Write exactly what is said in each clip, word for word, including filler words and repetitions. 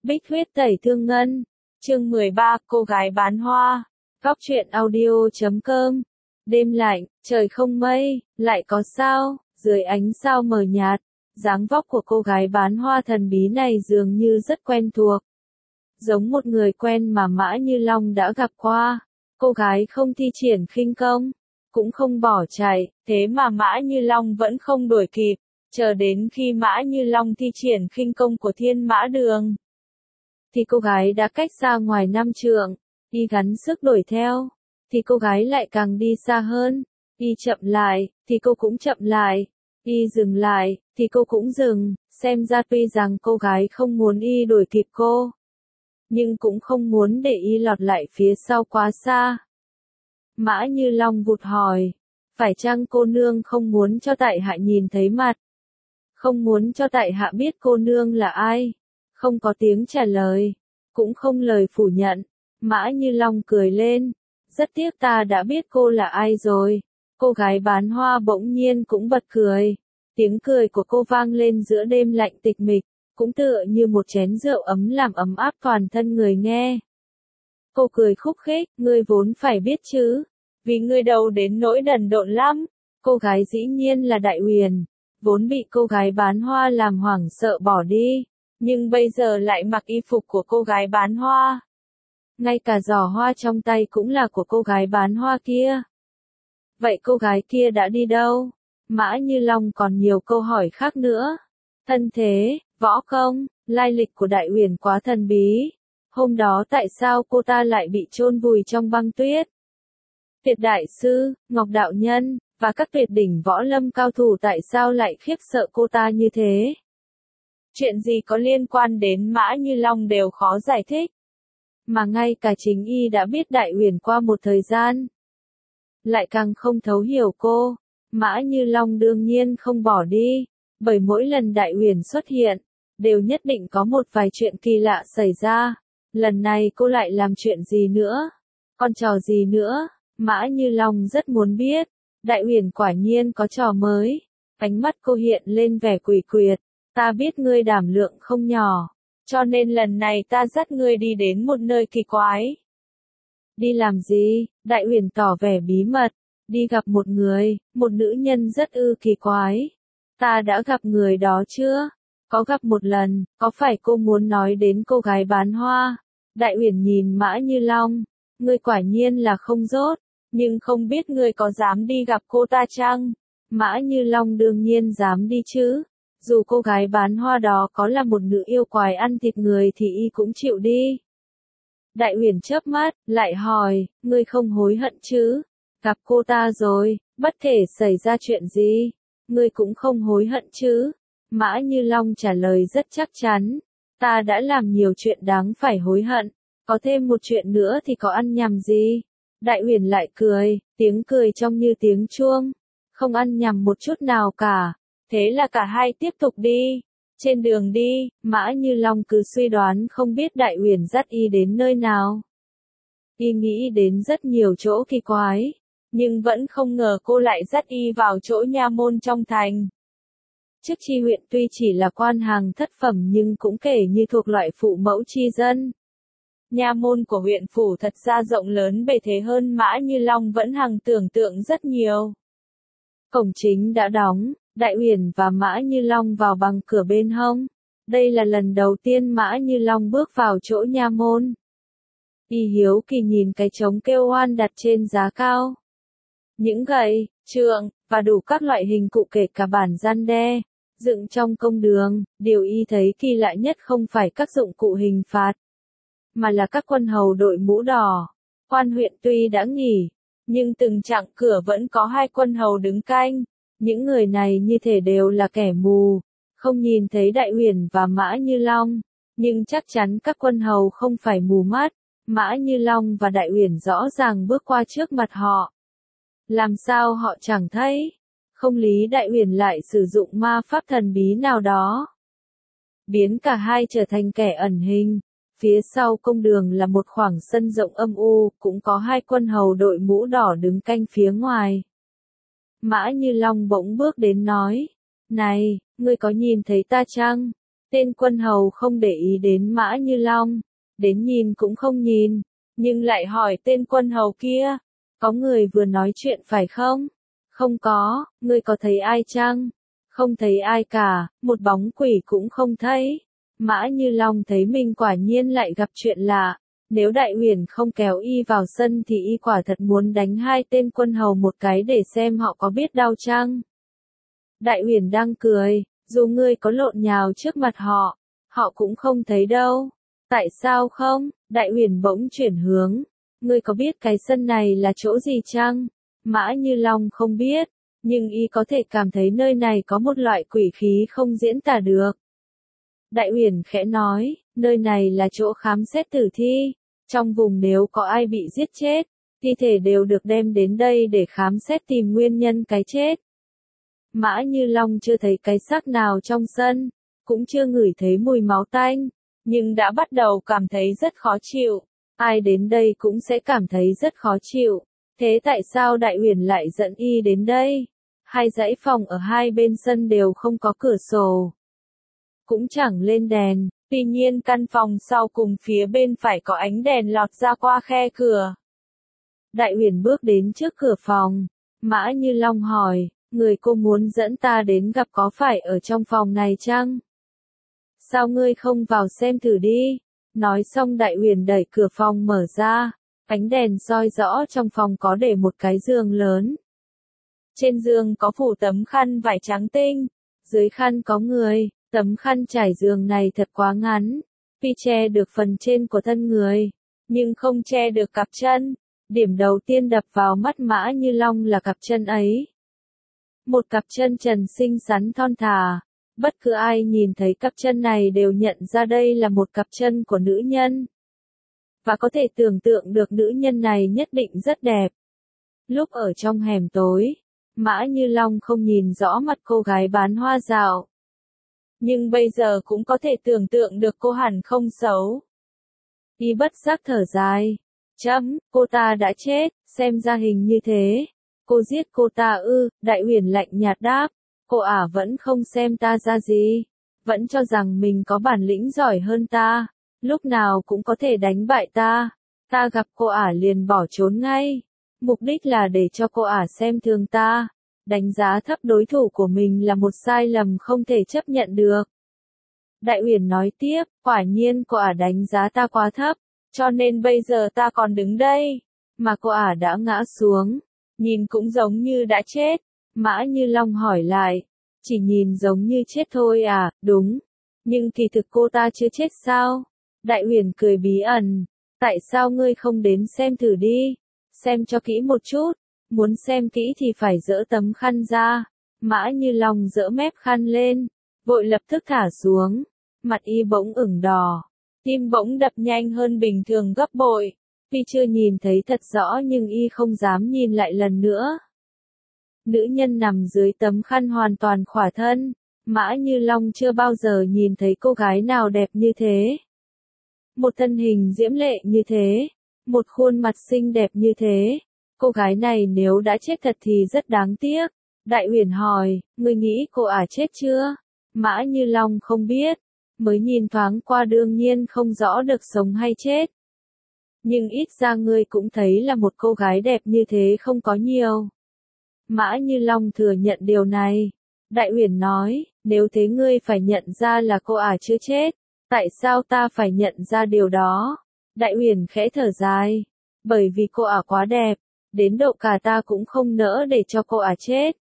Bích huyết tẩy thương ngân. Chương mười ba, cô gái bán hoa. Góc truyện audio chấm com. Đêm lạnh, trời không mây, lại có sao, dưới ánh sao mờ nhạt, dáng vóc của cô gái bán hoa thần bí này dường như rất quen thuộc. Giống một người quen mà Mã Như Long đã gặp qua. Cô gái không thi triển khinh công, cũng không bỏ chạy, thế mà Mã Như Long vẫn không đuổi kịp, chờ đến khi Mã Như Long thi triển khinh công của Thiên Mã Đường. Thì cô gái đã cách xa ngoài năm trượng, y gắng sức đuổi theo, thì cô gái lại càng đi xa hơn, y chậm lại, thì cô cũng chậm lại, y dừng lại, thì cô cũng dừng, xem ra tuy rằng cô gái không muốn y đuổi kịp cô, nhưng cũng không muốn để y lọt lại phía sau quá xa. Mã Như Long vụt hỏi, phải chăng cô nương không muốn cho tại hạ nhìn thấy mặt? Không muốn cho tại hạ biết cô nương là ai? Không có tiếng trả lời, cũng không lời phủ nhận. Mã Như Long cười lên, rất tiếc ta đã biết cô là ai rồi. Cô gái bán hoa bỗng nhiên cũng bật cười. Tiếng cười của cô vang lên giữa đêm lạnh tịch mịch, cũng tựa như một chén rượu ấm làm ấm áp toàn thân người nghe. Cô cười khúc khích, ngươi vốn phải biết chứ, vì ngươi đầu đến nỗi đần độn lắm. Cô gái dĩ nhiên là Đại Uyển, vốn bị cô gái bán hoa làm hoảng sợ bỏ đi, nhưng bây giờ lại mặc y phục của cô gái bán hoa. Ngay cả giỏ hoa trong tay cũng là của cô gái bán hoa kia. Vậy cô gái kia đã đi đâu? Mã Như Long còn nhiều câu hỏi khác nữa. Thân thế, võ công, lai lịch của Đại Uyển quá thần bí. Hôm đó tại sao cô ta lại bị chôn vùi trong băng tuyết? Tuyệt đại sư, Ngọc đạo nhân, và các tuyệt đỉnh võ lâm cao thủ tại sao lại khiếp sợ cô ta như thế? Chuyện gì có liên quan đến Mã Như Long đều khó giải thích. Mà ngay cả chính y đã biết Đại Uyển qua một thời gian, lại càng không thấu hiểu cô. Mã Như Long đương nhiên không bỏ đi, bởi mỗi lần Đại Uyển xuất hiện, đều nhất định có một vài chuyện kỳ lạ xảy ra. Lần này cô lại làm chuyện gì nữa? Con trò gì nữa? Mã Như Long rất muốn biết. Đại Uyển quả nhiên có trò mới. Ánh mắt cô hiện lên vẻ quỷ quyệt. Ta biết ngươi đảm lượng không nhỏ, cho nên lần này ta dắt ngươi đi đến một nơi kỳ quái. Đi làm gì? Đại Uyển tỏ vẻ bí mật. Đi gặp một người, một nữ nhân rất ư kỳ quái. Ta đã gặp người đó chưa? Có gặp một lần, có phải cô muốn nói đến cô gái bán hoa? Đại Uyển nhìn Mã Như Long, ngươi quả nhiên là không dốt, nhưng không biết ngươi có dám đi gặp cô ta chăng? Mã Như Long đương nhiên dám đi chứ. Dù cô gái bán hoa đó có là một nữ yêu quái ăn thịt người thì y cũng chịu đi. Đại Uyển chớp mắt, lại hỏi, ngươi không hối hận chứ? Gặp cô ta rồi, bất kể xảy ra chuyện gì, ngươi cũng không hối hận chứ? Mã Như Long trả lời rất chắc chắn, ta đã làm nhiều chuyện đáng phải hối hận, có thêm một chuyện nữa thì có ăn nhầm gì? Đại Uyển lại cười, tiếng cười trông như tiếng chuông, không ăn nhầm một chút nào cả. Thế là cả hai tiếp tục đi. Trên đường đi, Mã Như Long cứ suy đoán không biết Đại Uyển dắt y đến nơi nào. Y nghĩ đến rất nhiều chỗ kỳ quái, nhưng vẫn không ngờ cô lại dắt y vào chỗ nha môn trong thành. Chức tri huyện tuy chỉ là quan hàng thất phẩm nhưng cũng kể như thuộc loại phụ mẫu tri dân. Nha môn của huyện phủ thật ra rộng lớn bề thế hơn Mã Như Long vẫn hằng tưởng tượng rất nhiều. Cổng chính đã đóng. Đại Uyển và Mã Như Long vào bằng cửa bên hông. Đây là lần đầu tiên Mã Như Long bước vào chỗ nha môn. Y hiếu kỳ nhìn cái trống kêu oan đặt trên giá cao. Những gậy, trượng, và đủ các loại hình cụ kể cả bản gian đe, dựng trong công đường. Điều y thấy kỳ lạ nhất không phải các dụng cụ hình phạt, mà là các quân hầu đội mũ đỏ. Quan huyện tuy đã nghỉ, nhưng từng chặng cửa vẫn có hai quân hầu đứng canh. Những người này như thể đều là kẻ mù, không nhìn thấy Đại Uyển và Mã Như Long, nhưng chắc chắn các quân hầu không phải mù mắt. Mã Như Long và Đại Uyển rõ ràng bước qua trước mặt họ. Làm sao họ chẳng thấy? Không lý Đại Uyển lại sử dụng ma pháp thần bí nào đó, biến cả hai trở thành kẻ ẩn hình. Phía sau công đường là một khoảng sân rộng âm u, cũng có hai quân hầu đội mũ đỏ đứng canh phía ngoài. Mã Như Long bỗng bước đến nói, này, ngươi có nhìn thấy ta chăng? Tên quân hầu không để ý đến Mã Như Long, đến nhìn cũng không nhìn, nhưng lại hỏi tên quân hầu kia, có người vừa nói chuyện phải không? Không có, ngươi có thấy ai chăng? Không thấy ai cả, một bóng quỷ cũng không thấy. Mã Như Long thấy mình quả nhiên lại gặp chuyện lạ, nếu Đại Uyển không kéo y vào sân thì y quả thật muốn đánh hai tên quân hầu một cái để xem họ có biết đau chăng. Đại Uyển đang cười, dù ngươi có lộn nhào trước mặt họ, họ cũng không thấy đâu. Tại sao không? Đại Uyển bỗng chuyển hướng, ngươi có biết cái sân này là chỗ gì chăng? Mã Như Long không biết, nhưng y có thể cảm thấy nơi này có một loại quỷ khí không diễn tả được. Đại Uyển khẽ nói, nơi này là chỗ khám xét tử thi, trong vùng nếu có ai bị giết chết, thi thể đều được đem đến đây để khám xét tìm nguyên nhân cái chết. Mã Như Long chưa thấy cái xác nào trong sân, cũng chưa ngửi thấy mùi máu tanh, nhưng đã bắt đầu cảm thấy rất khó chịu. Ai đến đây cũng sẽ cảm thấy rất khó chịu. Thế tại sao Đại Uyển lại dẫn y đến đây? Hai dãy phòng ở hai bên sân đều không có cửa sổ, cũng chẳng lên đèn, tuy nhiên căn phòng sau cùng phía bên phải có ánh đèn lọt ra qua khe cửa. Đại Uyển bước đến trước cửa phòng, Mã Như Long hỏi, người cô muốn dẫn ta đến gặp có phải ở trong phòng này chăng? Sao ngươi không vào xem thử đi? Nói xong Đại Uyển đẩy cửa phòng mở ra, ánh đèn soi rõ trong phòng có để một cái giường lớn. Trên giường có phủ tấm khăn vải trắng tinh, dưới khăn có người, tấm khăn trải giường này thật quá ngắn, tuy che được phần trên của thân người, nhưng không che được cặp chân. Điểm đầu tiên đập vào mắt Mã Như Long là cặp chân ấy. Một cặp chân trần xinh xắn thon thả, bất cứ ai nhìn thấy cặp chân này đều nhận ra đây là một cặp chân của nữ nhân. Và có thể tưởng tượng được nữ nhân này nhất định rất đẹp. Lúc ở trong hẻm tối, Mã Như Long không nhìn rõ mặt cô gái bán hoa dạo. Nhưng bây giờ cũng có thể tưởng tượng được cô hẳn không xấu. Y bất giác thở dài. Chấm, cô ta đã chết, xem ra hình như thế. Cô giết cô ta ư? Đại Uyển lạnh nhạt đáp. Cô ả vẫn không xem ta ra gì. Vẫn cho rằng mình có bản lĩnh giỏi hơn ta. Lúc nào cũng có thể đánh bại ta. Ta gặp cô ả liền bỏ trốn ngay. Mục đích là để cho cô ả xem thường ta. Đánh giá thấp đối thủ của mình là một sai lầm không thể chấp nhận được. Đại Uyển nói tiếp, quả nhiên cô ả đánh giá ta quá thấp, cho nên bây giờ ta còn đứng đây, mà cô ả đã ngã xuống, nhìn cũng giống như đã chết. Mã Như Long hỏi lại, chỉ nhìn giống như chết thôi à? Đúng, nhưng kỳ thực cô ta chưa chết sao? Đại Uyển cười bí ẩn, tại sao ngươi không đến xem thử đi, xem cho kỹ một chút. Muốn xem kỹ thì phải dỡ tấm khăn ra. Mã Như Long dỡ mép khăn lên, vội lập tức thả xuống. Mặt y bỗng ửng đỏ, tim bỗng đập nhanh hơn bình thường gấp bội. Tuy chưa nhìn thấy thật rõ nhưng y không dám nhìn lại lần nữa. Nữ nhân nằm dưới tấm khăn hoàn toàn khỏa thân. Mã Như Long chưa bao giờ nhìn thấy cô gái nào đẹp như thế. Một thân hình diễm lệ như thế, một khuôn mặt xinh đẹp như thế. Cô gái này nếu đã chết thật thì rất đáng tiếc. Đại Uyển hỏi, ngươi nghĩ cô ả chết chưa? Mã Như Long không biết, mới nhìn thoáng qua đương nhiên không rõ được sống hay chết. Nhưng ít ra ngươi cũng thấy là một cô gái đẹp như thế không có nhiều. Mã Như Long thừa nhận điều này. Đại Uyển nói, nếu thế ngươi phải nhận ra là cô ả chưa chết. Tại sao ta phải nhận ra điều đó? Đại Uyển khẽ thở dài. Bởi vì cô ả quá đẹp. Đến độ cả ta cũng không nỡ để cho cô ả chết.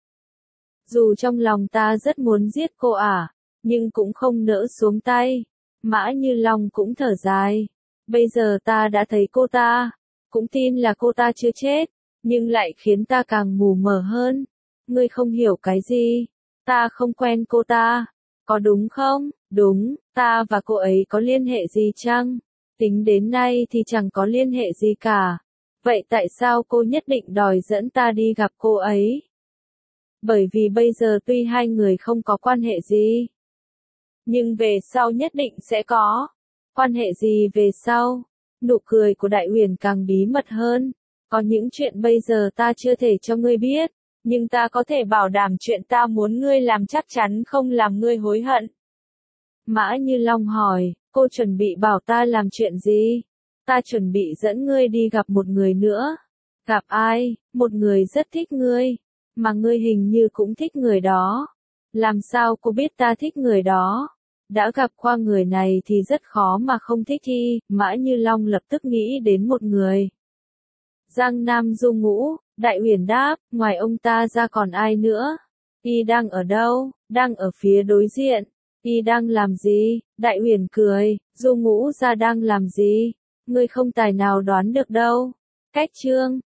Dù trong lòng ta rất muốn giết cô ả, nhưng cũng không nỡ xuống tay. Mã Như Long cũng thở dài. Bây giờ ta đã thấy cô ta, cũng tin là cô ta chưa chết, nhưng lại khiến ta càng mù mờ hơn. Ngươi không hiểu cái gì? Ta không quen cô ta. Có đúng không? Đúng, ta và cô ấy có liên hệ gì chăng? Tính đến nay thì chẳng có liên hệ gì cả. Vậy tại sao cô nhất định đòi dẫn ta đi gặp cô ấy? Bởi vì bây giờ tuy hai người không có quan hệ gì, nhưng về sau nhất định sẽ có. Quan hệ gì về sau? Nụ cười của Đại Uyển càng bí mật hơn. Có những chuyện bây giờ ta chưa thể cho ngươi biết, nhưng ta có thể bảo đảm chuyện ta muốn ngươi làm chắc chắn không làm ngươi hối hận. Mã Như Long hỏi, cô chuẩn bị bảo ta làm chuyện gì? Ta chuẩn bị dẫn ngươi đi gặp một người nữa. Gặp ai? Một người rất thích ngươi. Mà ngươi hình như cũng thích người đó. Làm sao cô biết ta thích người đó? Đã gặp qua người này thì rất khó mà không thích y. Mã Như Long lập tức nghĩ đến một người. Giang Nam Du Ngũ. Đại Uyển đáp, ngoài ông ta ra còn ai nữa? Y đang ở đâu? Đang ở phía đối diện. Y đang làm gì? Đại Uyển cười, Du Ngũ ra đang làm gì? Ngươi không tài nào đoán được đâu. Cách chương